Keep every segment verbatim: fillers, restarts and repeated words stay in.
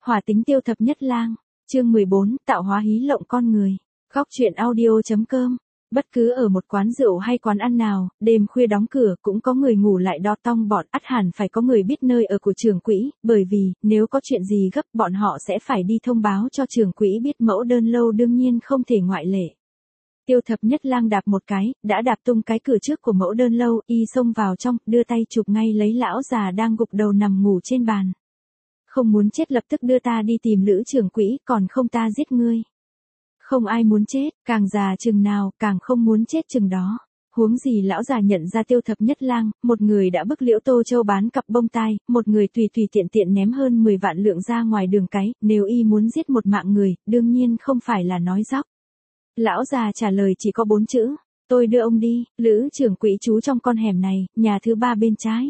Hỏa tính tiêu thập nhất lang, chương mười bốn, tạo hóa hí lộng con người. Góc truyện audio.com. Bất cứ ở một quán rượu hay quán ăn nào, đêm khuya đóng cửa cũng có người ngủ lại đo tong bọt, ắt hẳn phải có người biết nơi ở của trưởng quỹ, bởi vì, nếu có chuyện gì gấp bọn họ sẽ phải đi thông báo cho trưởng quỹ biết, mẫu đơn lâu đương nhiên không thể ngoại lệ. Tiêu thập nhất lang đạp một cái, đã đạp tung cái cửa trước của mẫu đơn lâu, y xông vào trong, đưa tay chụp ngay lấy lão già đang gục đầu nằm ngủ trên bàn. Không muốn chết lập tức đưa ta đi tìm Lữ trưởng quỹ, còn không ta giết ngươi. Không ai muốn chết, càng già chừng nào, càng không muốn chết chừng đó. Huống gì lão già nhận ra tiêu thập nhất lang, một người đã bức Liễu Tô Châu bán cặp bông tai, một người tùy tùy tiện tiện ném hơn mười vạn lượng ra ngoài đường cái, nếu y muốn giết một mạng người, đương nhiên không phải là nói dóc. Lão già trả lời chỉ có bốn chữ, tôi đưa ông đi, Lữ trưởng quỹ trú trong con hẻm này, nhà thứ ba bên trái.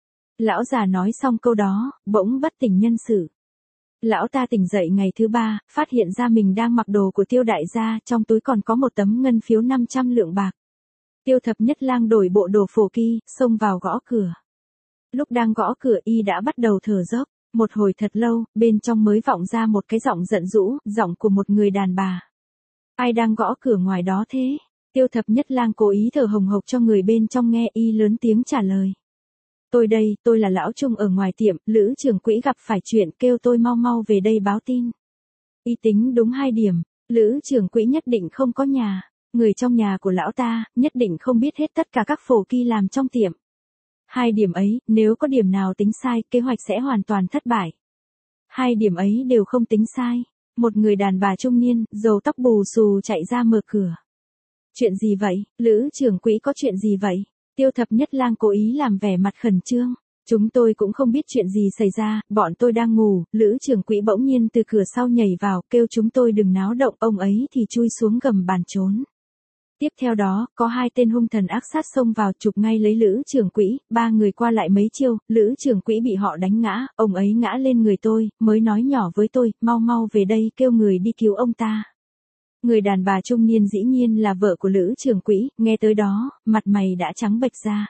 Lão già nói xong câu đó, bỗng bất tỉnh nhân sự. Lão ta tỉnh dậy ngày thứ ba, phát hiện ra mình đang mặc đồ của Tiêu đại gia, trong túi còn có một tấm ngân phiếu năm trăm lượng bạc. Tiêu thập nhất lang đổi bộ đồ phổ kỳ, xông vào gõ cửa. Lúc đang gõ cửa y đã bắt đầu thở dốc, một hồi thật lâu, bên trong mới vọng ra một cái giọng giận dữ, giọng của một người đàn bà. Ai đang gõ cửa ngoài đó thế? Tiêu thập nhất lang cố ý thở hồng hộc cho người bên trong nghe, y lớn tiếng trả lời. Tôi đây, tôi là lão Trung ở ngoài tiệm, Lữ trưởng quỹ gặp phải chuyện, kêu tôi mau mau về đây báo tin. Y tính đúng hai điểm, Lữ trưởng quỹ nhất định không có nhà, người trong nhà của lão ta, nhất định không biết hết tất cả các phổ kỳ làm trong tiệm. Hai điểm ấy, nếu có điểm nào tính sai, kế hoạch sẽ hoàn toàn thất bại. Hai điểm ấy đều không tính sai. Một người đàn bà trung niên, râu tóc bù xù chạy ra mở cửa. Chuyện gì vậy, Lữ trưởng quỹ có chuyện gì vậy? Tiêu thập nhất lang cố ý làm vẻ mặt khẩn trương. Chúng tôi cũng không biết chuyện gì xảy ra, bọn tôi đang ngủ, Lữ trưởng quỹ bỗng nhiên từ cửa sau nhảy vào, kêu chúng tôi đừng náo động, ông ấy thì chui xuống gầm bàn trốn. Tiếp theo đó, có hai tên hung thần ác sát xông vào chụp ngay lấy Lữ trưởng quỹ, ba người qua lại mấy chiêu, Lữ trưởng quỹ bị họ đánh ngã, ông ấy ngã lên người tôi, mới nói nhỏ với tôi, mau mau về đây, kêu người đi cứu ông ta. Người đàn bà trung niên dĩ nhiên là vợ của Lữ trưởng quỹ, nghe tới đó, mặt mày đã trắng bệch ra.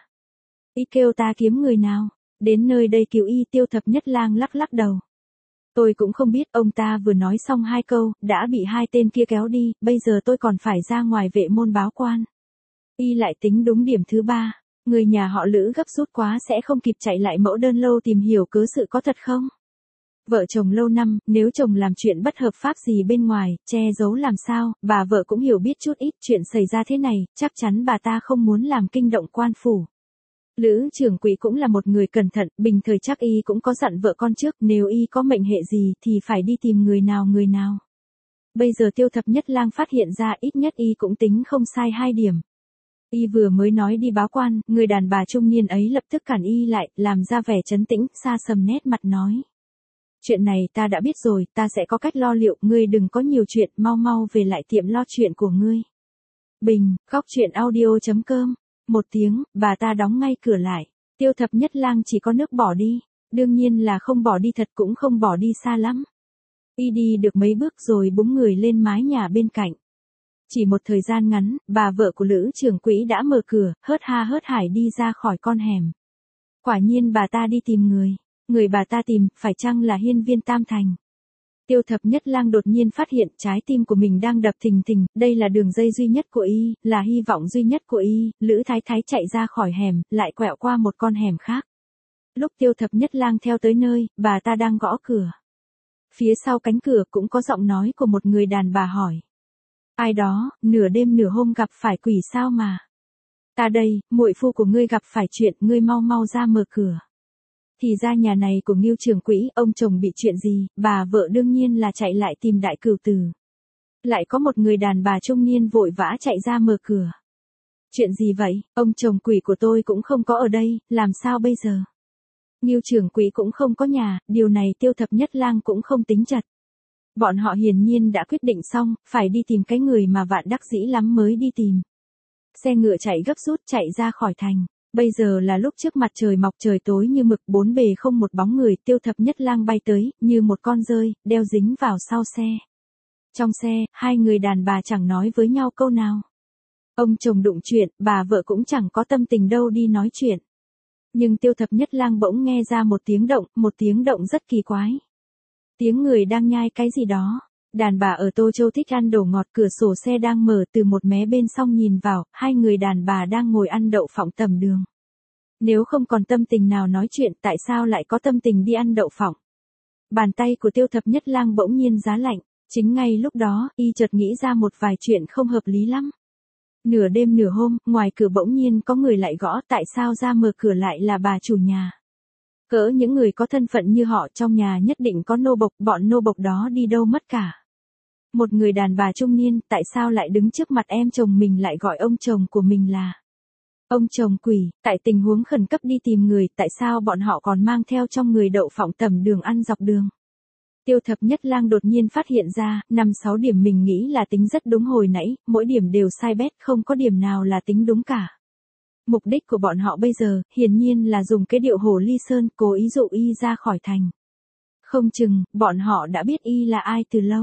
Y kêu ta kiếm người nào, đến nơi đây cứu y. Tiêu thập nhất lang lắc lắc đầu. Tôi cũng không biết, ông ta vừa nói xong hai câu, đã bị hai tên kia kéo đi, bây giờ tôi còn phải ra ngoài vệ môn báo quan. Y lại tính đúng điểm thứ ba, người nhà họ Lữ gấp rút quá sẽ không kịp chạy lại mẫu đơn lâu tìm hiểu cớ sự có thật không. Vợ chồng lâu năm, nếu chồng làm chuyện bất hợp pháp gì bên ngoài, che giấu làm sao, bà vợ cũng hiểu biết chút ít chuyện xảy ra thế này, chắc chắn bà ta không muốn làm kinh động quan phủ. Lữ trưởng quỹ cũng là một người cẩn thận, bình thời chắc y cũng có dặn vợ con trước, nếu y có mệnh hệ gì thì phải đi tìm người nào người nào. Bây giờ tiêu thập nhất lang phát hiện ra ít nhất y cũng tính không sai hai điểm. Y vừa mới nói đi báo quan, người đàn bà trung niên ấy lập tức cản y lại, làm ra vẻ trấn tĩnh, xa sầm nét mặt nói. Chuyện này ta đã biết rồi, ta sẽ có cách lo liệu, ngươi đừng có nhiều chuyện, mau mau về lại tiệm lo chuyện của ngươi. Bình, góc truyện audio.com. Một tiếng, bà ta đóng ngay cửa lại. Tiêu thập nhất lang chỉ có nước bỏ đi. Đương nhiên là không bỏ đi thật, cũng không bỏ đi xa lắm. Y đi được mấy bước rồi búng người lên mái nhà bên cạnh. Chỉ một thời gian ngắn, bà vợ của Lữ trưởng quỹ đã mở cửa, hớt ha hớt hải đi ra khỏi con hẻm. Quả nhiên bà ta đi tìm người. Người bà ta tìm, phải chăng là hiên viên Tam Thành? Tiêu thập nhất lang đột nhiên phát hiện trái tim của mình đang đập thình thình, đây là đường dây duy nhất của y, là hy vọng duy nhất của y. Lữ Thái Thái chạy ra khỏi hẻm, lại quẹo qua một con hẻm khác. Lúc tiêu thập nhất lang theo tới nơi, bà ta đang gõ cửa. Phía sau cánh cửa cũng có giọng nói của một người đàn bà hỏi. Ai đó, nửa đêm nửa hôm gặp phải quỷ sao mà? Ta đây, muội phu của ngươi gặp phải chuyện, ngươi mau mau ra mở cửa. Thì ra nhà này của Ngưu trưởng quỹ, ông chồng bị chuyện gì, bà vợ đương nhiên là chạy lại tìm đại cửu tử. Lại có một người đàn bà trung niên vội vã chạy ra mở cửa. Chuyện gì vậy, ông chồng quỷ của tôi cũng không có ở đây, làm sao bây giờ? Ngưu trưởng quỹ cũng không có nhà, điều này tiêu thập nhất lang cũng không tính chặt. Bọn họ hiển nhiên đã quyết định xong, phải đi tìm cái người mà vạn đắc dĩ lắm mới đi tìm. Xe ngựa chạy gấp rút chạy ra khỏi thành. Bây giờ là lúc trước mặt trời mọc trời tối như mực, bốn bề không một bóng người. Tiêu thập nhất lang bay tới, như một con dơi, đeo dính vào sau xe. Trong xe, hai người đàn bà chẳng nói với nhau câu nào. Ông chồng đụng chuyện, bà vợ cũng chẳng có tâm tình đâu đi nói chuyện. Nhưng tiêu thập nhất lang bỗng nghe ra một tiếng động, một tiếng động rất kỳ quái. Tiếng người đang nhai cái gì đó. Đàn bà ở Tô Châu thích ăn đồ ngọt, cửa sổ xe đang mở, từ một mé bên xong nhìn vào, hai người đàn bà đang ngồi ăn đậu phộng tầm đường. Nếu không còn tâm tình nào nói chuyện, tại sao lại có tâm tình đi ăn đậu phộng? Bàn tay của Tiêu Thập Nhất Lang bỗng nhiên giá lạnh, chính ngay lúc đó, y chợt nghĩ ra một vài chuyện không hợp lý lắm. Nửa đêm nửa hôm, ngoài cửa bỗng nhiên có người lại gõ, tại sao ra mở cửa lại là bà chủ nhà? Cỡ những người có thân phận như họ trong nhà nhất định có nô bộc, bọn nô bộc đó đi đâu mất cả. Một người đàn bà trung niên, tại sao lại đứng trước mặt em chồng mình lại gọi ông chồng của mình là ông chồng quỷ, tại tình huống khẩn cấp đi tìm người, tại sao bọn họ còn mang theo trong người đậu phộng tầm đường ăn dọc đường? Tiêu Thập Nhất Lang đột nhiên phát hiện ra, năm sáu điểm mình nghĩ là tính rất đúng hồi nãy, mỗi điểm đều sai bét, không có điểm nào là tính đúng cả. Mục đích của bọn họ bây giờ, hiển nhiên là dùng cái điệu Hồ Ly Sơn, cố ý dụ y ra khỏi thành. Không chừng, bọn họ đã biết y là ai từ lâu.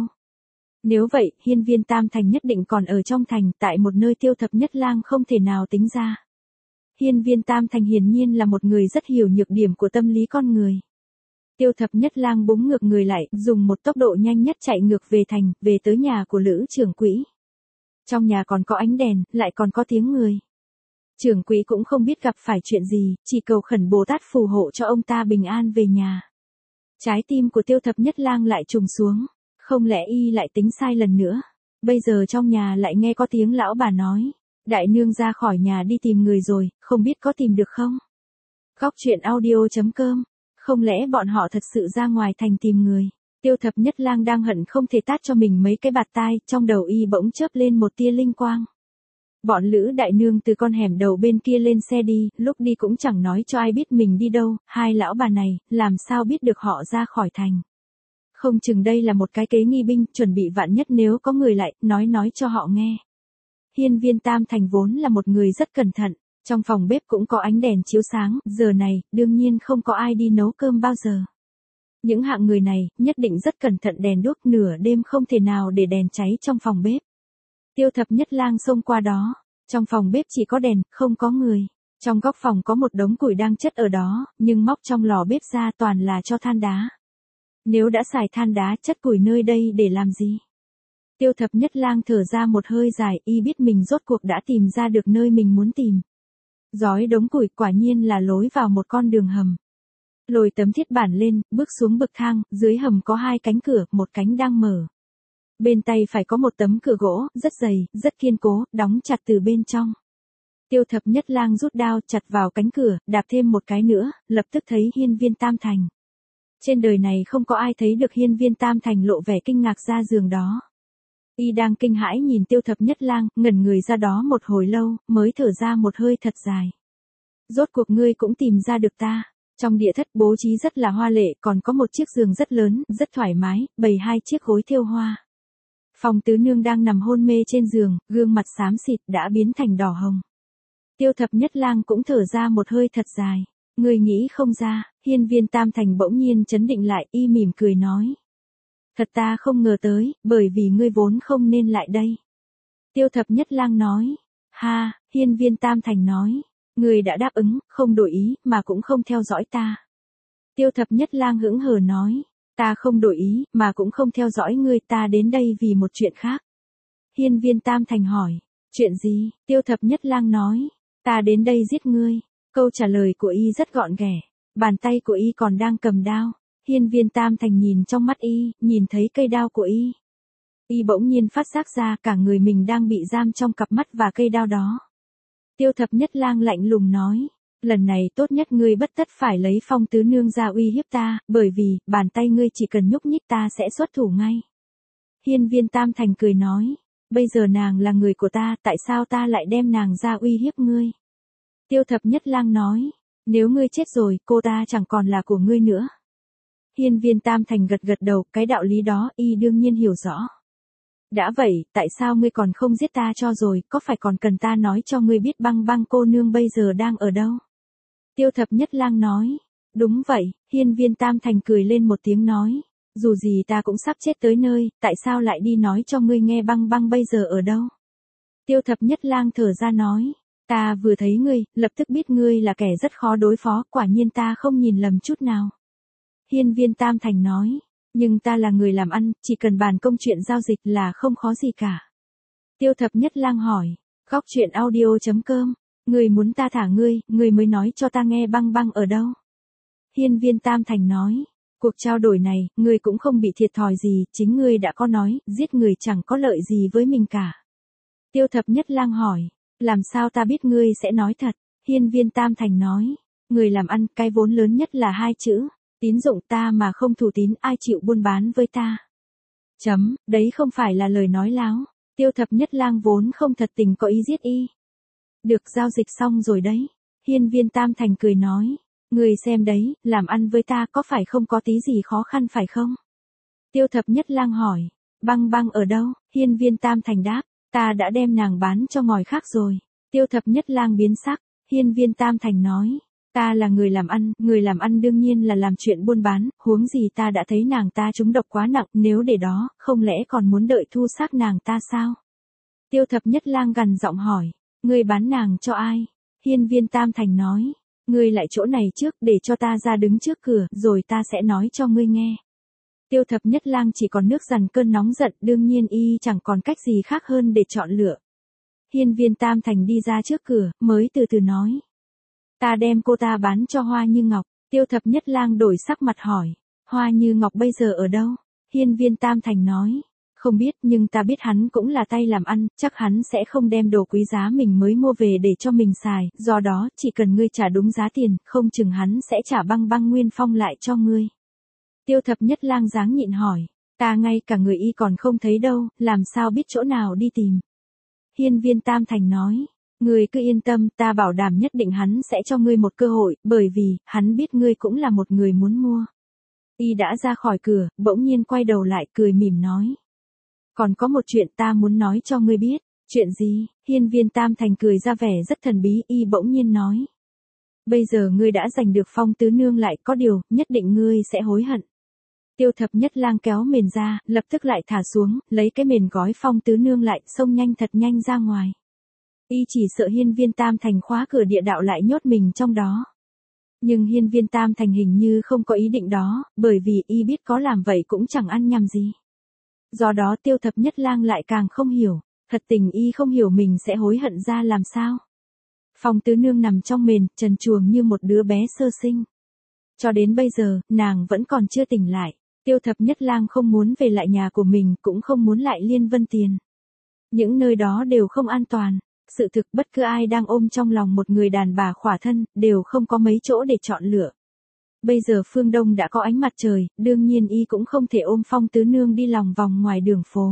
Nếu vậy, hiên viên Tam Thành nhất định còn ở trong thành, tại một nơi Tiêu Thập Nhất Lang không thể nào tính ra. Hiên viên Tam Thành hiển nhiên là một người rất hiểu nhược điểm của tâm lý con người. Tiêu Thập Nhất Lang búng ngược người lại, dùng một tốc độ nhanh nhất chạy ngược về thành, về tới nhà của Lữ trưởng quỹ. Trong nhà còn có ánh đèn, lại còn có tiếng người. Trưởng quỹ cũng không biết gặp phải chuyện gì, chỉ cầu khẩn Bồ Tát phù hộ cho ông ta bình an về nhà. Trái tim của Tiêu Thập Nhất Lang lại trùng xuống, không lẽ y lại tính sai lần nữa? Bây giờ trong nhà lại nghe có tiếng lão bà nói, đại nương ra khỏi nhà đi tìm người rồi, không biết có tìm được không? Góc truyện audio chấm com. Không lẽ bọn họ thật sự ra ngoài thành tìm người? Tiêu Thập Nhất Lang đang hận không thể tát cho mình mấy cái bạt tai, trong đầu y bỗng chớp lên một tia linh quang. Bọn Lữ đại nương từ con hẻm đầu bên kia lên xe đi, lúc đi cũng chẳng nói cho ai biết mình đi đâu, hai lão bà này, làm sao biết được họ ra khỏi thành. Không chừng đây là một cái kế nghi binh, chuẩn bị vạn nhất nếu có người lại, nói nói cho họ nghe. Hiên viên Tam Thành vốn là một người rất cẩn thận, trong phòng bếp cũng có ánh đèn chiếu sáng, giờ này, đương nhiên không có ai đi nấu cơm bao giờ. Những hạng người này, nhất định rất cẩn thận đèn đuốc, nửa đêm không thể nào để đèn cháy trong phòng bếp. Tiêu Thập Nhất Lang xông qua đó, trong phòng bếp chỉ có đèn, không có người. Trong góc phòng có một đống củi đang chất ở đó, nhưng móc trong lò bếp ra toàn là cho than đá. Nếu đã xài than đá chất củi nơi đây để làm gì? Tiêu Thập Nhất Lang thở ra một hơi dài, y biết mình rốt cuộc đã tìm ra được nơi mình muốn tìm. Giói đống củi quả nhiên là lối vào một con đường hầm. Lồi tấm thiết bản lên, bước xuống bậc thang, dưới hầm có hai cánh cửa, một cánh đang mở. Bên tay phải có một tấm cửa gỗ, rất dày, rất kiên cố, đóng chặt từ bên trong. Tiêu Thập Nhất Lang rút đao chặt vào cánh cửa, đạp thêm một cái nữa, lập tức thấy hiên viên Tam Thành. Trên đời này không có ai thấy được hiên viên Tam Thành lộ vẻ kinh ngạc ra giường đó. Y đang kinh hãi nhìn Tiêu Thập Nhất Lang, ngẩn người ra đó một hồi lâu, mới thở ra một hơi thật dài. Rốt cuộc ngươi cũng tìm ra được ta. Trong địa thất bố trí rất là hoa lệ, còn có một chiếc giường rất lớn, rất thoải mái, bày hai chiếc gối thêu hoa. Phong tứ nương đang nằm hôn mê trên giường, gương mặt xám xịt đã biến thành đỏ hồng. Tiêu Thập Nhất Lang cũng thở ra một hơi thật dài. Ngươi nghĩ không ra, hiên viên Tam Thành bỗng nhiên chấn định lại, y mỉm cười nói. Thật ta không ngờ tới, bởi vì ngươi vốn không nên lại đây. Tiêu Thập Nhất Lang nói. Ha, hiên viên Tam Thành nói. Ngươi đã đáp ứng, không đổi ý, mà cũng không theo dõi ta. Tiêu Thập Nhất Lang hững hờ nói. Ta không đổi ý, mà cũng không theo dõi ngươi, ta đến đây vì một chuyện khác. Hiên viên Tam Thành hỏi. Chuyện gì? Tiêu Thập Nhất Lang nói. Ta đến đây giết ngươi. Câu trả lời của y rất gọn ghẽ. Bàn tay của y còn đang cầm đao. Hiên viên Tam Thành nhìn trong mắt y, nhìn thấy cây đao của y. Y bỗng nhiên phát giác ra cả người mình đang bị giam trong cặp mắt và cây đao đó. Tiêu Thập Nhất Lang lạnh lùng nói. Lần này tốt nhất ngươi bất tất phải lấy Phong tứ nương ra uy hiếp ta, bởi vì, bàn tay ngươi chỉ cần nhúc nhích ta sẽ xuất thủ ngay. Hiên viên Tam Thành cười nói. Bây giờ nàng là người của ta, tại sao ta lại đem nàng ra uy hiếp ngươi? Tiêu Thập Nhất Lang nói. Nếu ngươi chết rồi, cô ta chẳng còn là của ngươi nữa. Hiên viên Tam Thành gật gật đầu, cái đạo lý đó, y đương nhiên hiểu rõ. Đã vậy, tại sao ngươi còn không giết ta cho rồi, có phải còn cần ta nói cho ngươi biết Băng Băng cô nương bây giờ đang ở đâu? Tiêu Thập Nhất Lang nói. Đúng vậy, hiên viên Tam Thành cười lên một tiếng nói. Dù gì ta cũng sắp chết tới nơi, tại sao lại đi nói cho ngươi nghe Băng Băng bây giờ ở đâu? Tiêu Thập Nhất Lang thở ra nói. Ta vừa thấy ngươi, lập tức biết ngươi là kẻ rất khó đối phó, quả nhiên ta không nhìn lầm chút nào. Hiên viên Tam Thành nói. Nhưng ta là người làm ăn, chỉ cần bàn công chuyện giao dịch là không khó gì cả. Tiêu Thập Nhất Lang hỏi, góc chuyện audio.com, người muốn ta thả ngươi, ngươi mới nói cho ta nghe băng băng ở đâu. Hiên Viên Tam Thành nói, cuộc trao đổi này, ngươi cũng không bị thiệt thòi gì, chính ngươi đã có nói, giết người chẳng có lợi gì với mình cả. Tiêu Thập Nhất Lang hỏi, làm sao ta biết ngươi sẽ nói thật? Hiên Viên Tam Thành nói, người làm ăn, cái vốn lớn nhất là hai chữ, tín dụng, ta mà không thủ tín ai chịu buôn bán với ta. Chấm, đấy không phải là lời nói láo. Tiêu Thập Nhất Lang vốn không thật tình có ý giết y. Được, giao dịch xong rồi đấy. Hiên Viên Tam Thành cười nói, người xem đấy, làm ăn với ta có phải không có tí gì khó khăn phải không? Tiêu Thập Nhất Lang hỏi, băng băng ở đâu? Hiên Viên Tam Thành đáp, ta đã đem nàng bán cho ngòi khác rồi. Tiêu Thập Nhất Lang biến sắc. Hiên Viên Tam Thành nói, ta là người làm ăn, người làm ăn đương nhiên là làm chuyện buôn bán, huống gì ta đã thấy nàng ta trúng độc quá nặng, nếu để đó, không lẽ còn muốn đợi thu xác nàng ta sao? Tiêu Thập Nhất Lang gằn giọng hỏi, ngươi bán nàng cho ai? Hiên Viên Tam Thành nói, ngươi lại chỗ này trước để cho ta ra đứng trước cửa, rồi ta sẽ nói cho ngươi nghe. Tiêu Thập Nhất Lang chỉ còn nước dằn cơn nóng giận, đương nhiên y chẳng còn cách gì khác hơn để chọn lựa. Hiên Viên Tam Thành đi ra trước cửa, mới từ từ nói, ta đem cô ta bán cho Hoa Như Ngọc. Tiêu Thập Nhất Lang đổi sắc mặt hỏi, Hoa Như Ngọc bây giờ ở đâu? Hiên Viên Tam Thành nói, không biết, nhưng ta biết hắn cũng là tay làm ăn, chắc hắn sẽ không đem đồ quý giá mình mới mua về để cho mình xài, do đó, chỉ cần ngươi trả đúng giá tiền, không chừng hắn sẽ trả băng băng nguyên phong lại cho ngươi. Tiêu Thập Nhất Lang dáng nhịn hỏi, ta ngay cả người y còn không thấy đâu, làm sao biết chỗ nào đi tìm? Hiên Viên Tam Thành nói, ngươi cứ yên tâm, ta bảo đảm nhất định hắn sẽ cho ngươi một cơ hội, bởi vì, hắn biết ngươi cũng là một người muốn mua. Y đã ra khỏi cửa, bỗng nhiên quay đầu lại cười mỉm nói, còn có một chuyện ta muốn nói cho ngươi biết. Chuyện gì? Hiên Viên Tam Thành cười ra vẻ rất thần bí, y bỗng nhiên nói, bây giờ ngươi đã giành được Phong tứ nương lại, có điều, nhất định ngươi sẽ hối hận. Tiêu Thập Nhất Lang kéo mền ra, lập tức lại thả xuống, lấy cái mền gói Phong tứ nương lại, xông nhanh thật nhanh ra ngoài. Y chỉ sợ Hiên Viên Tam Thành khóa cửa địa đạo lại nhốt mình trong đó. Nhưng Hiên Viên Tam Thành hình như không có ý định đó, bởi vì y biết có làm vậy cũng chẳng ăn nhầm gì. Do đó Tiêu Thập Nhất Lang lại càng không hiểu, thật tình y không hiểu mình sẽ hối hận ra làm sao. Phong tứ nương nằm trong mền, trần truồng như một đứa bé sơ sinh. Cho đến bây giờ, nàng vẫn còn chưa tỉnh lại. Tiêu Thập Nhất Lang không muốn về lại nhà của mình, cũng không muốn lại Liên Vân Tiền. Những nơi đó đều không an toàn. Sự thực bất cứ ai đang ôm trong lòng một người đàn bà khỏa thân, đều không có mấy chỗ để chọn lựa. Bây giờ phương Đông đã có ánh mặt trời, đương nhiên y cũng không thể ôm Phong tứ nương đi lòng vòng ngoài đường phố.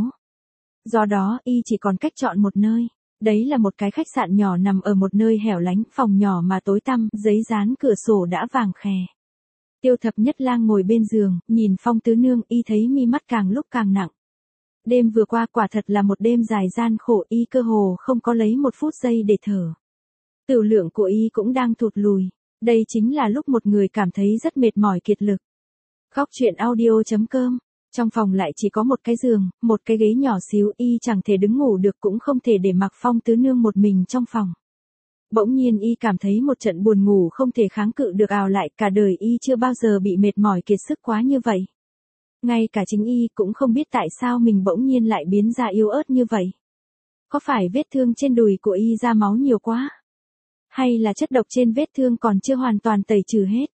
Do đó, y chỉ còn cách chọn một nơi. Đấy là một cái khách sạn nhỏ nằm ở một nơi hẻo lánh, phòng nhỏ mà tối tăm, giấy dán cửa sổ đã vàng khè. Tiêu Thập Nhất Lang ngồi bên giường, nhìn Phong tứ nương, y thấy mi mắt càng lúc càng nặng. Đêm vừa qua quả thật là một đêm dài gian khổ, y cơ hồ không có lấy một phút giây để thở. Tửu lượng của y cũng đang thụt lùi. Đây chính là lúc một người cảm thấy rất mệt mỏi kiệt lực. Góc chuyện audio.com. Trong phòng lại chỉ có một cái giường, một cái ghế nhỏ xíu, y chẳng thể đứng ngủ được cũng không thể để mặc Phong tứ nương một mình trong phòng. Bỗng nhiên y cảm thấy một trận buồn ngủ không thể kháng cự được ào lại, cả đời y chưa bao giờ bị mệt mỏi kiệt sức quá như vậy. Ngay cả chính y cũng không biết tại sao mình bỗng nhiên lại biến ra yếu ớt như vậy. Có phải vết thương trên đùi của y ra máu nhiều quá? Hay là chất độc trên vết thương còn chưa hoàn toàn tẩy trừ hết?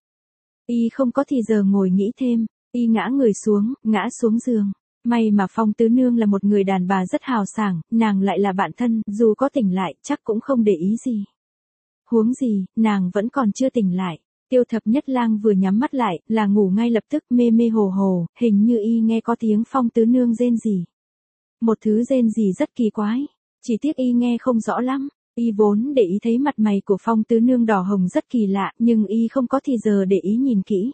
Y không có thì giờ ngồi nghĩ thêm, y ngã người xuống, ngã xuống giường. May mà Phong tứ nương là một người đàn bà rất hào sảng, nàng lại là bạn thân, dù có tỉnh lại, chắc cũng không để ý gì. Huống gì, nàng vẫn còn chưa tỉnh lại. Tiêu Thập Nhất Lang vừa nhắm mắt lại, là ngủ ngay lập tức, mê mê hồ hồ, hình như y nghe có tiếng Phong tứ nương rên rỉ. Một thứ rên rỉ rất kỳ quái, chỉ tiếc y nghe không rõ lắm. Y vốn để ý thấy mặt mày của Phong tứ nương đỏ hồng rất kỳ lạ, nhưng y không có thì giờ để ý nhìn kỹ.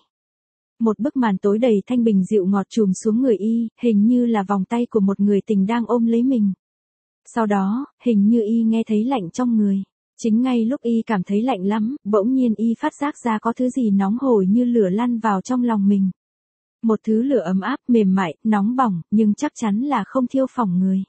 Một bức màn tối đầy thanh bình dịu ngọt trùm xuống người y, hình như là vòng tay của một người tình đang ôm lấy mình. Sau đó, hình như y nghe thấy lạnh trong người. Chính ngay lúc y cảm thấy lạnh lắm, bỗng nhiên y phát giác ra có thứ gì nóng hổi như lửa lăn vào trong lòng mình. Một thứ lửa ấm áp, mềm mại, nóng bỏng, nhưng chắc chắn là không thiêu phỏng người.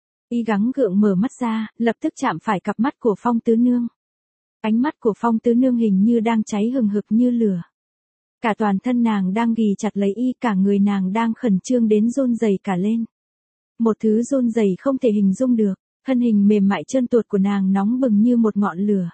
Y gắng gượng mở mắt ra, lập tức chạm phải cặp mắt của Phong tứ nương. Ánh mắt của Phong tứ nương hình như đang cháy hừng hực như lửa. Cả toàn thân nàng đang ghì chặt lấy y, cả người nàng đang khẩn trương đến run rẩy cả lên. Một thứ run rẩy không thể hình dung được, thân hình mềm mại trơn tuột của nàng nóng bừng như một ngọn lửa.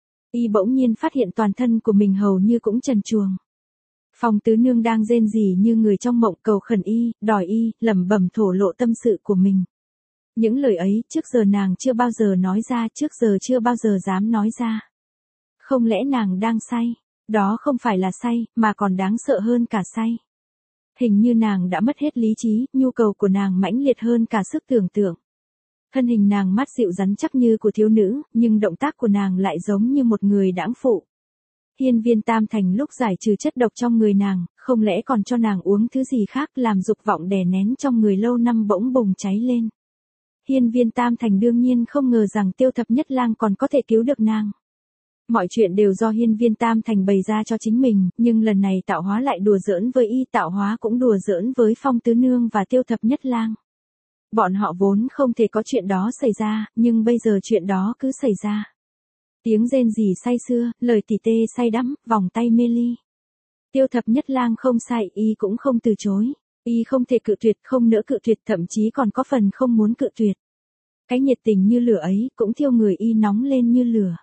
Y bỗng nhiên phát hiện toàn thân của mình hầu như cũng trần truồng. Phong tứ nương đang rên rỉ như người trong mộng, cầu khẩn y, đòi y, lẩm bẩm thổ lộ tâm sự của mình. Những lời ấy trước giờ nàng chưa bao giờ nói ra, trước giờ chưa bao giờ dám nói ra. Không lẽ nàng đang say? Đó không phải là say, mà còn đáng sợ hơn cả say. Hình như nàng đã mất hết lý trí, nhu cầu của nàng mãnh liệt hơn cả sức tưởng tượng. Thân hình nàng mát dịu rắn chắc như của thiếu nữ, nhưng động tác của nàng lại giống như một người đãng phụ. Hiên viên tam thành lúc giải trừ chất độc trong người nàng, không lẽ còn cho nàng uống thứ gì khác, làm dục vọng đè nén trong người lâu năm bỗng bùng cháy lên. Hiên viên tam thành đương nhiên không ngờ rằng Tiêu Thập Nhất Lang còn có thể cứu được nàng. Mọi chuyện đều do hiên viên tam thành bày ra cho chính mình, nhưng lần này tạo hóa lại đùa giỡn với y, tạo hóa cũng đùa giỡn với Phong tứ nương và Tiêu Thập Nhất Lang. Bọn họ vốn không thể có chuyện đó xảy ra, nhưng bây giờ chuyện đó cứ xảy ra. Tiếng rên rỉ say sưa, lời tỉ tê say đắm, vòng tay mê ly. Tiêu Thập Nhất Lang không sai, y cũng không từ chối. Y không thể cự tuyệt, không nỡ cự tuyệt, thậm chí còn có phần không muốn cự tuyệt. Cái nhiệt tình như lửa ấy cũng thiêu người y nóng lên như lửa.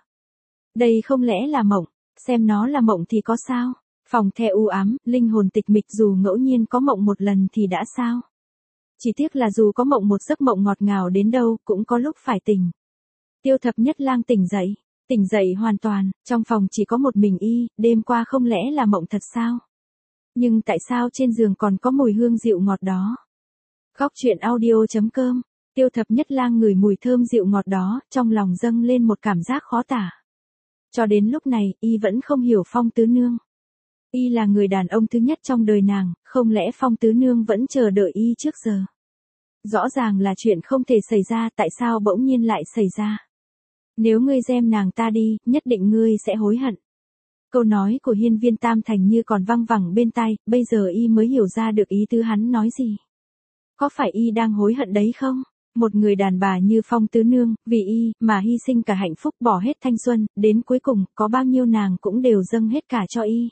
Đây không lẽ là mộng? Xem nó là mộng thì có sao? Phòng the u ám, linh hồn tịch mịch, dù ngẫu nhiên có mộng một lần thì đã sao? Chỉ tiếc là dù có mộng một giấc mộng ngọt ngào đến đâu, cũng có lúc phải tỉnh. Tiêu Thập Nhất Lang tỉnh dậy, tỉnh dậy hoàn toàn, trong phòng chỉ có một mình y, đêm qua không lẽ là mộng thật sao? Nhưng tại sao trên giường còn có mùi hương dịu ngọt đó? Góc truyện audio chấm com. Tiêu Thập Nhất Lang ngửi mùi thơm dịu ngọt đó, trong lòng dâng lên một cảm giác khó tả. Cho đến lúc này, y vẫn không hiểu Phong tứ nương. Y là người đàn ông thứ nhất trong đời nàng, không lẽ Phong tứ nương vẫn chờ đợi y trước giờ? Rõ ràng là chuyện không thể xảy ra, tại sao bỗng nhiên lại xảy ra? Nếu ngươi giem nàng ta đi, nhất định ngươi sẽ hối hận. Câu nói của hiên viên tam thành như còn văng vẳng bên tai, bây giờ y mới hiểu ra được ý tứ hắn nói gì. Có phải y đang hối hận đấy không? Một người đàn bà như Phong tứ nương, vì y, mà hy sinh cả hạnh phúc, bỏ hết thanh xuân, đến cuối cùng, có bao nhiêu nàng cũng đều dâng hết cả cho y.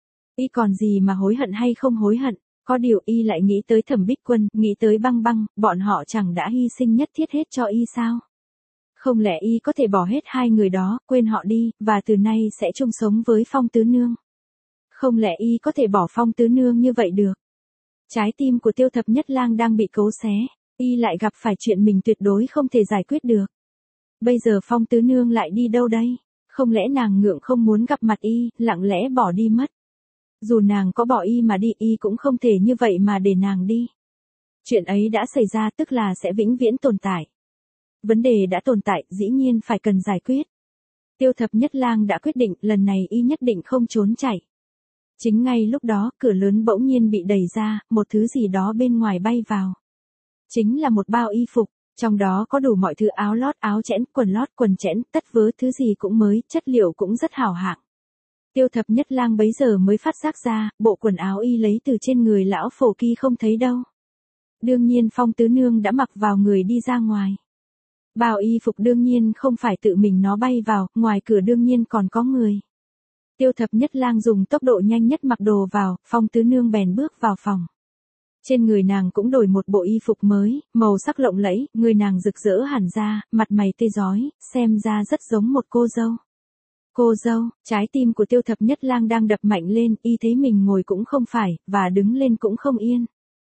Y còn gì mà hối hận hay không hối hận, có điều y lại nghĩ tới Thẩm Bích Quân, nghĩ tới Băng Băng, bọn họ chẳng đã hy sinh nhất thiết hết cho y sao? Không lẽ y có thể bỏ hết hai người đó, quên họ đi, và từ nay sẽ chung sống với Phong tứ nương? Không lẽ y có thể bỏ Phong tứ nương như vậy được? Trái tim của Tiêu Thập Nhất Lang đang bị cấu xé, y lại gặp phải chuyện mình tuyệt đối không thể giải quyết được. Bây giờ Phong tứ nương lại đi đâu đây? Không lẽ nàng ngượng không muốn gặp mặt y, lặng lẽ bỏ đi mất? Dù nàng có bỏ y mà đi, y cũng không thể như vậy mà để nàng đi. Chuyện ấy đã xảy ra tức là sẽ vĩnh viễn tồn tại. Vấn đề đã tồn tại, dĩ nhiên phải cần giải quyết. Tiêu Thập Nhất Lang đã quyết định, lần này y nhất định không trốn chạy. Chính ngay lúc đó, cửa lớn bỗng nhiên bị đẩy ra, một thứ gì đó bên ngoài bay vào. Chính là một bao y phục, trong đó có đủ mọi thứ, áo lót, áo chẽn, quần lót, quần chẽn, tất vớ, thứ gì cũng mới, chất liệu cũng rất hảo hạng. Tiêu Thập Nhất Lang bấy giờ mới phát giác ra, bộ quần áo y lấy từ trên người lão Phổ Kỳ không thấy đâu. Đương nhiên Phong tứ nương đã mặc vào người đi ra ngoài. Bao y phục đương nhiên không phải tự mình nó bay vào, ngoài cửa đương nhiên còn có người. Tiêu Thập Nhất Lang dùng tốc độ nhanh nhất mặc đồ vào, Phong tứ nương bèn bước vào phòng. Trên người nàng cũng đổi một bộ y phục mới, màu sắc lộng lẫy, người nàng rực rỡ hẳn ra, mặt mày tươi rói, xem ra rất giống một cô dâu. Cô dâu, trái tim của Tiêu Thập Nhất Lang đang đập mạnh lên, y thấy mình ngồi cũng không phải, và đứng lên cũng không yên.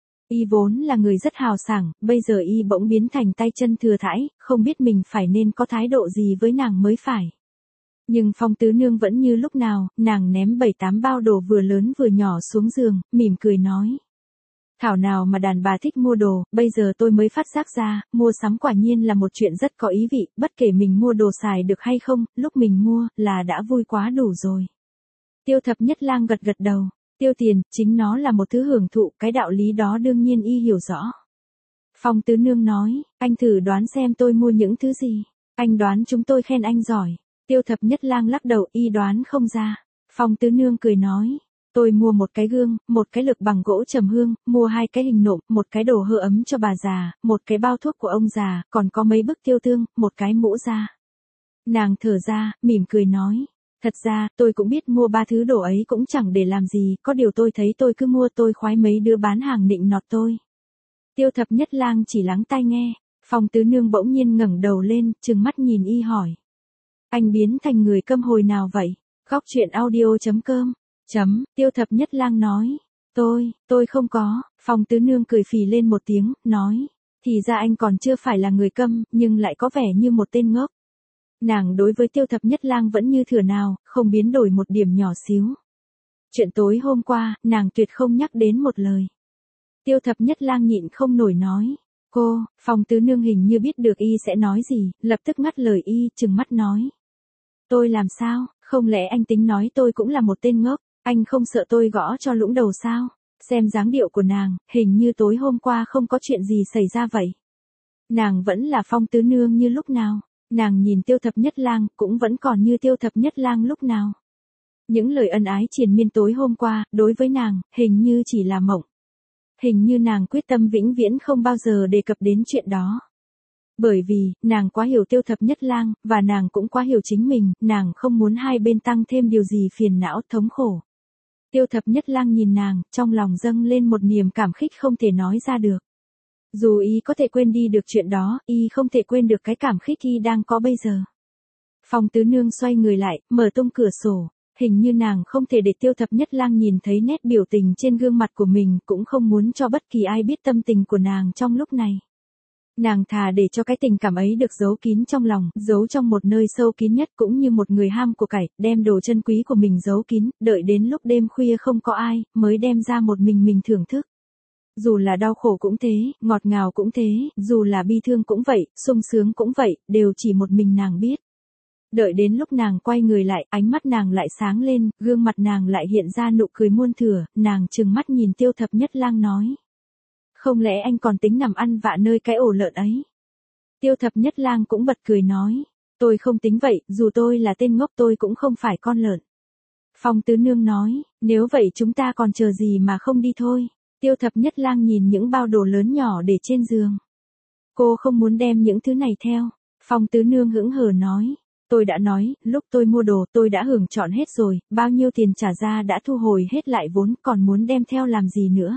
Y vốn là người rất hào sảng, bây giờ y bỗng biến thành tay chân thừa thãi, không biết mình phải nên có thái độ gì với nàng mới phải. Nhưng Phong tứ nương vẫn như lúc nào, nàng ném bảy tám bao đồ vừa lớn vừa nhỏ xuống giường, mỉm cười nói. Thảo nào mà đàn bà thích mua đồ, bây giờ tôi mới phát giác ra, mua sắm quả nhiên là một chuyện rất có ý vị, bất kể mình mua đồ xài được hay không, lúc mình mua, là đã vui quá đủ rồi. Tiêu Thập Nhất Lang gật gật đầu, tiêu tiền, chính nó là một thứ hưởng thụ, cái đạo lý đó đương nhiên y hiểu rõ. Phong tứ nương nói, anh thử đoán xem tôi mua những thứ gì, anh đoán chúng tôi khen anh giỏi. Tiêu Thập Nhất Lang lắc đầu, y đoán không ra. Phong tứ nương cười nói. Tôi mua một cái gương, một cái lược bằng gỗ trầm hương, mua hai cái hình nộm, một cái đồ hơ ấm cho bà già, một cái bao thuốc của ông già, còn có mấy bức tiêu tương, một cái mũ da. Nàng thở ra, mỉm cười nói. Thật ra, tôi cũng biết mua ba thứ đồ ấy cũng chẳng để làm gì, có điều tôi thấy tôi cứ mua tôi khoái mấy đứa bán hàng nịnh nọt tôi. Tiêu Thập Nhất Lang chỉ lắng tai nghe, Phong Tứ Nương bỗng nhiên ngẩng đầu lên, trừng mắt nhìn y hỏi. Anh biến thành người câm hồi nào vậy? Góc truyện audio chấm com. Chấm, Tiêu Thập Nhất Lang nói. Tôi, tôi không có, Phong Tứ Nương cười phì lên một tiếng, nói. Thì ra anh còn chưa phải là người câm, nhưng lại có vẻ như một tên ngốc. Nàng đối với Tiêu Thập Nhất Lang vẫn như thừa nào, không biến đổi một điểm nhỏ xíu. Chuyện tối hôm qua, nàng tuyệt không nhắc đến một lời. Tiêu Thập Nhất Lang nhịn không nổi nói. Cô, Phong Tứ Nương hình như biết được y sẽ nói gì, lập tức ngắt lời y, trừng mắt nói. Tôi làm sao, không lẽ anh tính nói tôi cũng là một tên ngốc, anh không sợ tôi gõ cho lũng đầu sao? Xem dáng điệu của nàng, hình như tối hôm qua không có chuyện gì xảy ra vậy. Nàng vẫn là Phong Tứ Nương như lúc nào, nàng nhìn Tiêu Thập Nhất Lang cũng vẫn còn như Tiêu Thập Nhất Lang lúc nào. Những lời ân ái triền miên tối hôm qua, đối với nàng, hình như chỉ là mộng. Hình như nàng quyết tâm vĩnh viễn không bao giờ đề cập đến chuyện đó. Bởi vì, nàng quá hiểu Tiêu Thập Nhất Lang, và nàng cũng quá hiểu chính mình, nàng không muốn hai bên tăng thêm điều gì phiền não thống khổ. Tiêu Thập Nhất Lang nhìn nàng, trong lòng dâng lên một niềm cảm khích không thể nói ra được. Dù y có thể quên đi được chuyện đó, y không thể quên được cái cảm khích y đang có bây giờ. Phong Tứ Nương xoay người lại, mở tung cửa sổ. Hình như nàng không thể để Tiêu Thập Nhất Lang nhìn thấy nét biểu tình trên gương mặt của mình, cũng không muốn cho bất kỳ ai biết tâm tình của nàng trong lúc này. Nàng thà để cho cái tình cảm ấy được giấu kín trong lòng, giấu trong một nơi sâu kín nhất, cũng như một người ham của cải, đem đồ chân quý của mình giấu kín, đợi đến lúc đêm khuya không có ai, mới đem ra một mình mình thưởng thức. Dù là đau khổ cũng thế, ngọt ngào cũng thế, dù là bi thương cũng vậy, sung sướng cũng vậy, đều chỉ một mình nàng biết. Đợi đến lúc nàng quay người lại, ánh mắt nàng lại sáng lên, gương mặt nàng lại hiện ra nụ cười muôn thuở, nàng trừng mắt nhìn Tiêu Thập Nhất Lang nói. Không lẽ anh còn tính nằm ăn vạ nơi cái ổ lợn ấy? Tiêu Thập Nhất Lang cũng bật cười nói. Tôi không tính vậy, dù tôi là tên ngốc tôi cũng không phải con lợn. Phong Tứ Nương nói, nếu vậy chúng ta còn chờ gì mà không đi thôi. Tiêu Thập Nhất Lang nhìn những bao đồ lớn nhỏ để trên giường. Cô không muốn đem những thứ này theo. Phong Tứ Nương hững hờ nói. Tôi đã nói, lúc tôi mua đồ tôi đã hưởng chọn hết rồi, bao nhiêu tiền trả ra đã thu hồi hết lại vốn, còn muốn đem theo làm gì nữa.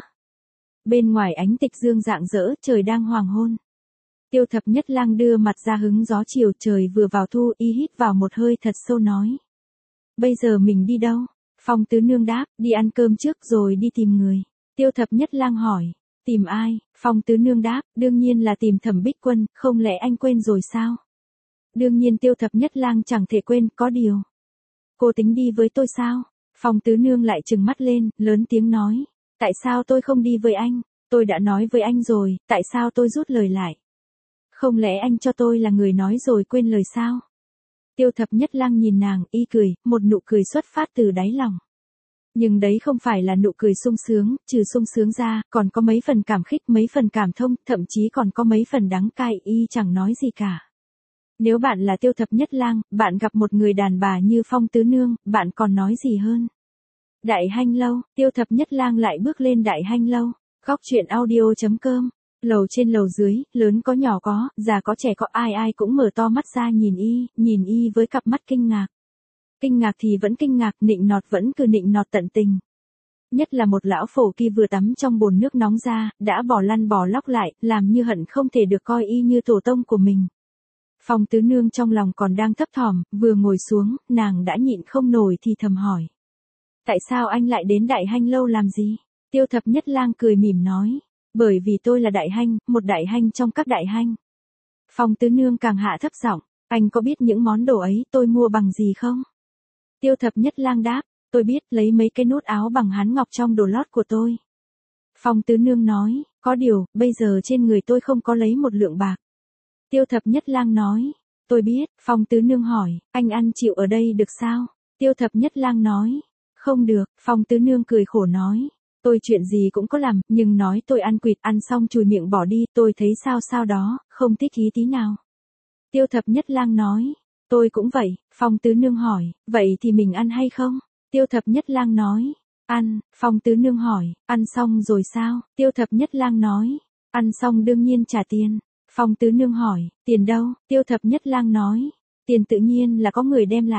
Bên ngoài ánh tịch dương rạng rỡ, trời đang hoàng hôn. Tiêu Thập Nhất Lang đưa mặt ra hứng gió chiều, trời vừa vào thu, y hít vào một hơi thật sâu nói. Bây giờ mình đi đâu? Phong Tứ Nương đáp, đi ăn cơm trước rồi đi tìm người. Tiêu Thập Nhất Lang hỏi, tìm ai? Phong Tứ Nương đáp, đương nhiên là tìm Thẩm Bích Quân, không lẽ anh quên rồi sao? Đương nhiên Tiêu Thập Nhất Lang chẳng thể quên, có điều. Cô tính đi với tôi sao? Phong Tứ Nương lại trừng mắt lên, lớn tiếng nói. Tại sao tôi không đi với anh? Tôi đã nói với anh rồi, tại sao tôi rút lời lại? Không lẽ anh cho tôi là người nói rồi quên lời sao? Tiêu Thập Nhất Lang nhìn nàng, y cười, một nụ cười xuất phát từ đáy lòng. Nhưng đấy không phải là nụ cười sung sướng, trừ sung sướng ra, còn có mấy phần cảm khích, mấy phần cảm thông, thậm chí còn có mấy phần đắng cay, y chẳng nói gì cả. Nếu bạn là Tiêu Thập Nhất Lang, bạn gặp một người đàn bà như Phong Tứ Nương, bạn còn nói gì hơn? Đại Hanh Lâu, Tiêu Thập Nhất Lang lại bước lên Đại Hanh Lâu. Góc truyện audio chấm com. Lầu trên lầu dưới, lớn có nhỏ có, già có trẻ có, ai ai cũng mở to mắt ra nhìn y, nhìn y với cặp mắt kinh ngạc. Kinh ngạc thì vẫn kinh ngạc, nịnh nọt vẫn cứ nịnh nọt tận tình. Nhất là một lão phổ kia vừa tắm trong bồn nước nóng ra, đã bỏ lăn bỏ lóc lại, làm như hận không thể được coi y như tổ tông của mình. Phong Tứ Nương trong lòng còn đang thấp thỏm, vừa ngồi xuống, nàng đã nhịn không nổi thì thầm hỏi. Tại sao anh lại đến Đại Hanh Lâu làm gì? Tiêu Thập Nhất Lang cười mỉm nói. Bởi vì tôi là Đại Hanh, một Đại Hanh trong các Đại Hanh. Phong Tứ Nương càng hạ thấp giọng. Anh có biết những món đồ ấy tôi mua bằng gì không? Tiêu Thập Nhất Lang đáp. Tôi biết, lấy mấy cái nút áo bằng hán ngọc trong đồ lót của tôi. Phong Tứ Nương nói. Có điều, bây giờ trên người tôi không có lấy một lượng bạc. Tiêu Thập Nhất Lang nói. Tôi biết. Phong Tứ Nương hỏi. Anh ăn chịu ở đây được sao? Tiêu Thập Nhất Lang nói. Không được. Phong Tứ Nương cười khổ nói. Tôi chuyện gì cũng có làm, nhưng nói tôi ăn quỵt, ăn xong chùi miệng bỏ đi, tôi thấy sao sao đó, không thích ý tí nào. Tiêu Thập Nhất Lang nói. Tôi cũng vậy. Phong Tứ Nương hỏi. Vậy thì mình ăn hay không? Tiêu Thập Nhất Lang nói. Ăn. Phong Tứ Nương hỏi. Ăn xong rồi sao? Tiêu Thập Nhất Lang nói. Ăn xong đương nhiên trả tiền. Phong Tứ Nương hỏi. Tiền đâu? Tiêu Thập Nhất Lang nói. Tiền tự nhiên là có người đem lại.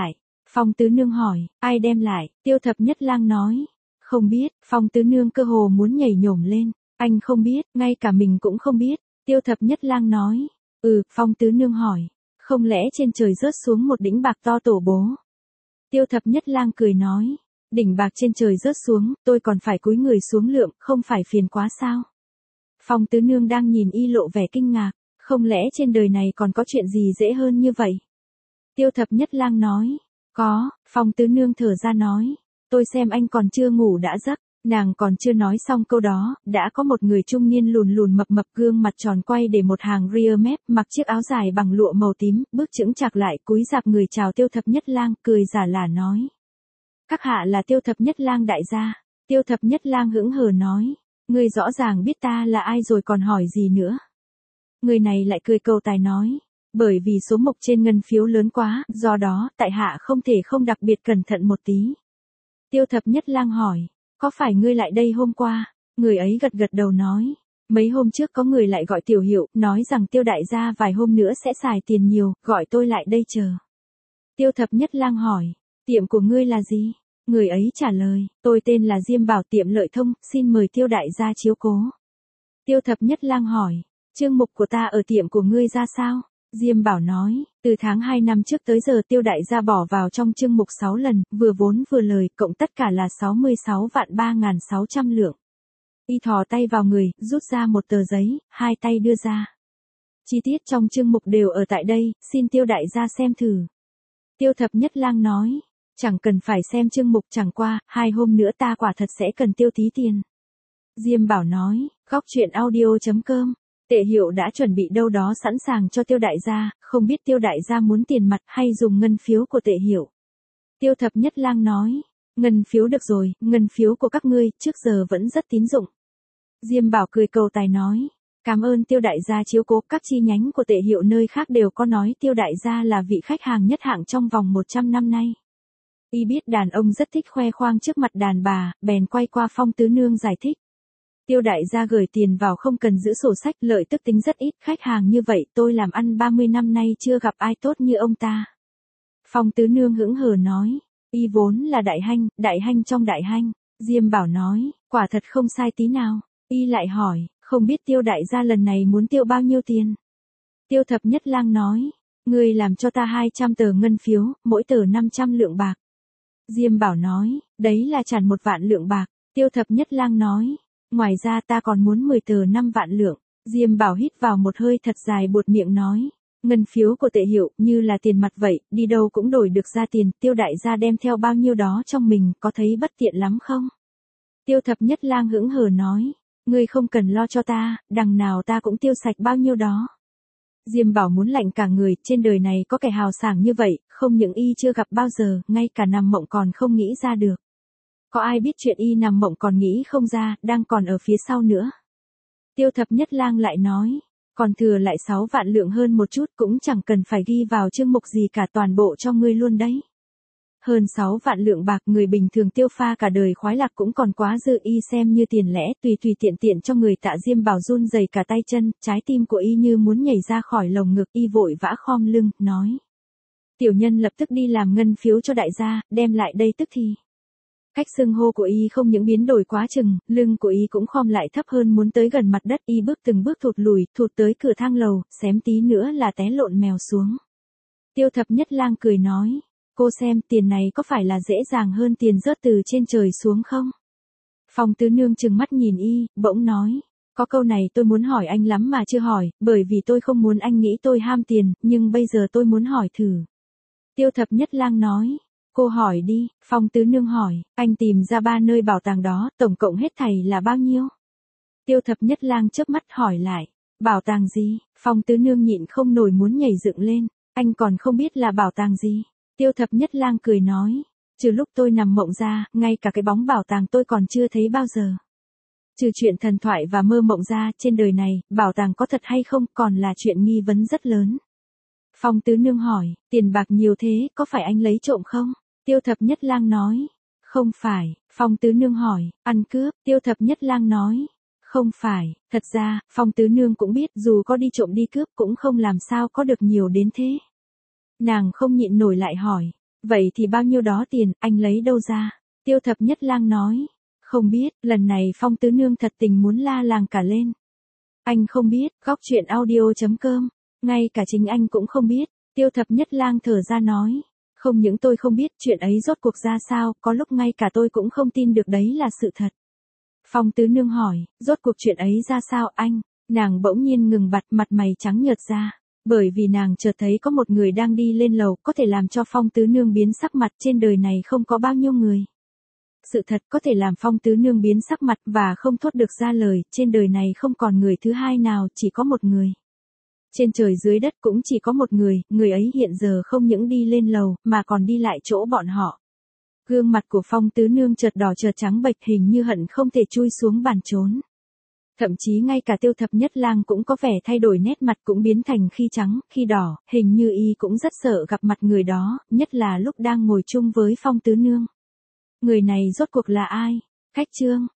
Phong Tứ Nương hỏi, ai đem lại, Tiêu Thập Nhất Lang nói, không biết, Phong Tứ Nương cơ hồ muốn nhảy nhổm lên, anh không biết, ngay cả mình cũng không biết, Tiêu Thập Nhất Lang nói, ừ, Phong Tứ Nương hỏi, không lẽ trên trời rớt xuống một đỉnh bạc to tổ bố? Tiêu Thập Nhất Lang cười nói, đỉnh bạc trên trời rớt xuống, tôi còn phải cúi người xuống lượm, không phải phiền quá sao? Phong Tứ Nương đang nhìn y lộ vẻ kinh ngạc, không lẽ trên đời này còn có chuyện gì dễ hơn như vậy? Tiêu Thập Nhất Lang nói, có, Phong Tứ Nương thở ra nói, tôi xem anh còn chưa ngủ đã giấc, nàng còn chưa nói xong câu đó, đã có một người trung niên lùn lùn mập mập gương mặt tròn quay để một hàng rear mép, mặc chiếc áo dài bằng lụa màu tím, bước chững chạc lại cúi rạp người chào Tiêu Thập Nhất Lang, cười giả lả nói. Các hạ là Tiêu Thập Nhất Lang đại gia. Tiêu Thập Nhất Lang hững hờ nói, ngươi rõ ràng biết ta là ai rồi còn hỏi gì nữa. Người này lại cười cầu tài nói, bởi vì số mộc trên ngân phiếu lớn quá, do đó, tại hạ không thể không đặc biệt cẩn thận một tí. Tiêu Thập Nhất Lang hỏi, có phải ngươi lại đây hôm qua? Người ấy gật gật đầu nói, mấy hôm trước có người lại gọi tiểu hiệu, nói rằng Tiêu đại gia vài hôm nữa sẽ xài tiền nhiều, gọi tôi lại đây chờ. Tiêu Thập Nhất Lang hỏi, tiệm của ngươi là gì? Người ấy trả lời, tôi tên là Diêm Bảo, tiệm Lợi Thông, xin mời Tiêu đại gia chiếu cố. Tiêu Thập Nhất Lang hỏi, chương mục của ta ở tiệm của ngươi ra sao? Diêm Bảo nói, từ tháng hai năm trước tới giờ Tiêu đại gia bỏ vào trong chương mục sáu lần, vừa vốn vừa lời, cộng tất cả là sáu mươi sáu vạn ba nghìn sáu trăm lượng. Y thò tay vào người, rút ra một tờ giấy, hai tay đưa ra. Chi tiết trong chương mục đều ở tại đây, xin Tiêu đại gia xem thử. Tiêu Thập Nhất Lang nói, chẳng cần phải xem chương mục, chẳng qua, hai hôm nữa ta quả thật sẽ cần tiêu tí tiền. Diêm Bảo nói, góc truyện audio chấm com. Tệ hiệu đã chuẩn bị đâu đó sẵn sàng cho Tiêu đại gia, không biết Tiêu đại gia muốn tiền mặt hay dùng ngân phiếu của tệ hiệu. Tiêu Thập Nhất Lang nói, ngân phiếu được rồi, ngân phiếu của các ngươi, trước giờ vẫn rất tín dụng. Diêm Bảo cười cầu tài nói, cảm ơn Tiêu đại gia chiếu cố, các chi nhánh của tệ hiệu nơi khác đều có nói Tiêu đại gia là vị khách hàng nhất hạng trong vòng một trăm năm nay. Y biết đàn ông rất thích khoe khoang trước mặt đàn bà, bèn quay qua Phong Tứ Nương giải thích. Tiêu đại gia gửi tiền vào không cần giữ sổ sách, lợi tức tính rất ít, khách hàng như vậy tôi làm ăn ba mươi năm nay chưa gặp ai tốt như ông ta. Phong Tứ Nương hững hờ nói, y vốn là đại hanh, đại hanh trong đại hanh. Diêm Bảo nói, quả thật không sai tí nào. Y lại hỏi, không biết Tiêu đại gia lần này muốn tiêu bao nhiêu tiền? Tiêu Thập Nhất Lang nói, ngươi làm cho ta hai trăm tờ ngân phiếu, mỗi tờ năm trăm lượng bạc. Diêm Bảo nói, đấy là tràn một vạn lượng bạc. Tiêu Thập Nhất Lang nói, ngoài ra ta còn muốn mười tờ năm vạn lượng. Diêm Bảo hít vào một hơi thật dài buột miệng nói, ngân phiếu của tệ hiệu như là tiền mặt vậy, đi đâu cũng đổi được ra tiền, Tiêu đại gia đem theo bao nhiêu đó trong mình, có thấy bất tiện lắm không? Tiêu Thập Nhất Lang hững hờ nói, ngươi không cần lo cho ta, đằng nào ta cũng tiêu sạch bao nhiêu đó. Diêm Bảo muốn lạnh cả người, trên đời này có kẻ hào sảng như vậy, không những y chưa gặp bao giờ, ngay cả nằm mộng còn không nghĩ ra được. Có ai biết chuyện y nằm mộng còn nghĩ không ra, đang còn ở phía sau nữa. Tiêu Thập Nhất Lang lại nói, còn thừa lại sáu vạn lượng hơn một chút, cũng chẳng cần phải ghi vào chương mục gì cả, toàn bộ cho ngươi luôn đấy. Hơn sáu vạn lượng bạc, người bình thường tiêu pha cả đời khoái lạc cũng còn quá dư, y xem như tiền lẻ, tùy tùy tiện tiện cho người tạ. Diêm Bảo run rẩy cả tay chân, trái tim của y như muốn nhảy ra khỏi lồng ngực, y vội vã khom lưng, nói. Tiểu nhân lập tức đi làm ngân phiếu cho đại gia, đem lại đây tức thì. Cách xưng hô của y không những biến đổi quá chừng, lưng của y cũng khom lại thấp hơn muốn tới gần mặt đất, y bước từng bước thụt lùi, thụt tới cửa thang lầu, xém tí nữa là té lộn mèo xuống. Tiêu Thập Nhất Lang cười nói, cô xem tiền này có phải là dễ dàng hơn tiền rớt từ trên trời xuống không? Phong Tứ Nương trừng mắt nhìn y, bỗng nói, có câu này tôi muốn hỏi anh lắm mà chưa hỏi, bởi vì tôi không muốn anh nghĩ tôi ham tiền, nhưng bây giờ tôi muốn hỏi thử. Tiêu Thập Nhất Lang nói, cô hỏi đi. Phong Tứ Nương hỏi, anh tìm ra ba nơi bảo tàng đó, tổng cộng hết thảy là bao nhiêu? Tiêu Thập Nhất Lang chớp mắt hỏi lại, bảo tàng gì? Phong Tứ Nương nhịn không nổi muốn nhảy dựng lên, anh còn không biết là bảo tàng gì? Tiêu Thập Nhất Lang cười nói, trừ lúc tôi nằm mộng ra, ngay cả cái bóng bảo tàng tôi còn chưa thấy bao giờ. Trừ chuyện thần thoại và mơ mộng ra, trên đời này, bảo tàng có thật hay không còn là chuyện nghi vấn rất lớn. Phong Tứ Nương hỏi, tiền bạc nhiều thế, có phải anh lấy trộm không? Tiêu Thập Nhất Lang nói, không phải. Phong Tứ Nương hỏi, ăn cướp? Tiêu Thập Nhất Lang nói, không phải. Thật ra, Phong Tứ Nương cũng biết, dù có đi trộm đi cướp cũng không làm sao có được nhiều đến thế. Nàng không nhịn nổi lại hỏi, Vậy thì bao nhiêu đó tiền, anh lấy đâu ra? Tiêu Thập Nhất Lang nói. Không biết, lần này Phong tứ nương thật tình muốn la làng cả lên. Anh không biết, góc chuyện audio.com. Ngay cả chính anh cũng không biết. Tiêu Thập Nhất Lang thở ra nói. Không những tôi không biết chuyện ấy rốt cuộc ra sao, có lúc ngay cả tôi cũng không tin được đấy là sự thật. Phong tứ nương hỏi, rốt cuộc chuyện ấy ra sao anh? Nàng bỗng nhiên ngừng bặt, mặt mày trắng nhợt ra. Bởi vì nàng chợt thấy có một người đang đi lên lầu, có thể làm cho Phong tứ nương biến sắc mặt, trên đời này không có bao nhiêu người. Sự thật có thể làm Phong tứ nương biến sắc mặt và không thốt được ra lời, trên đời này không còn người thứ hai nào, chỉ có một người. Trên trời dưới đất cũng chỉ có một người, người ấy hiện giờ không những đi lên lầu, mà còn đi lại chỗ bọn họ. Gương mặt của Phong tứ nương chợt đỏ chợt trắng bệch, hình như hận không thể chui xuống bàn trốn. Thậm chí ngay cả Tiêu Thập Nhất Lang cũng có vẻ thay đổi, nét mặt cũng biến thành khi trắng, khi đỏ, hình như y cũng rất sợ gặp mặt người đó, nhất là lúc đang ngồi chung với Phong tứ nương. Người này rốt cuộc là ai? Khách Trương.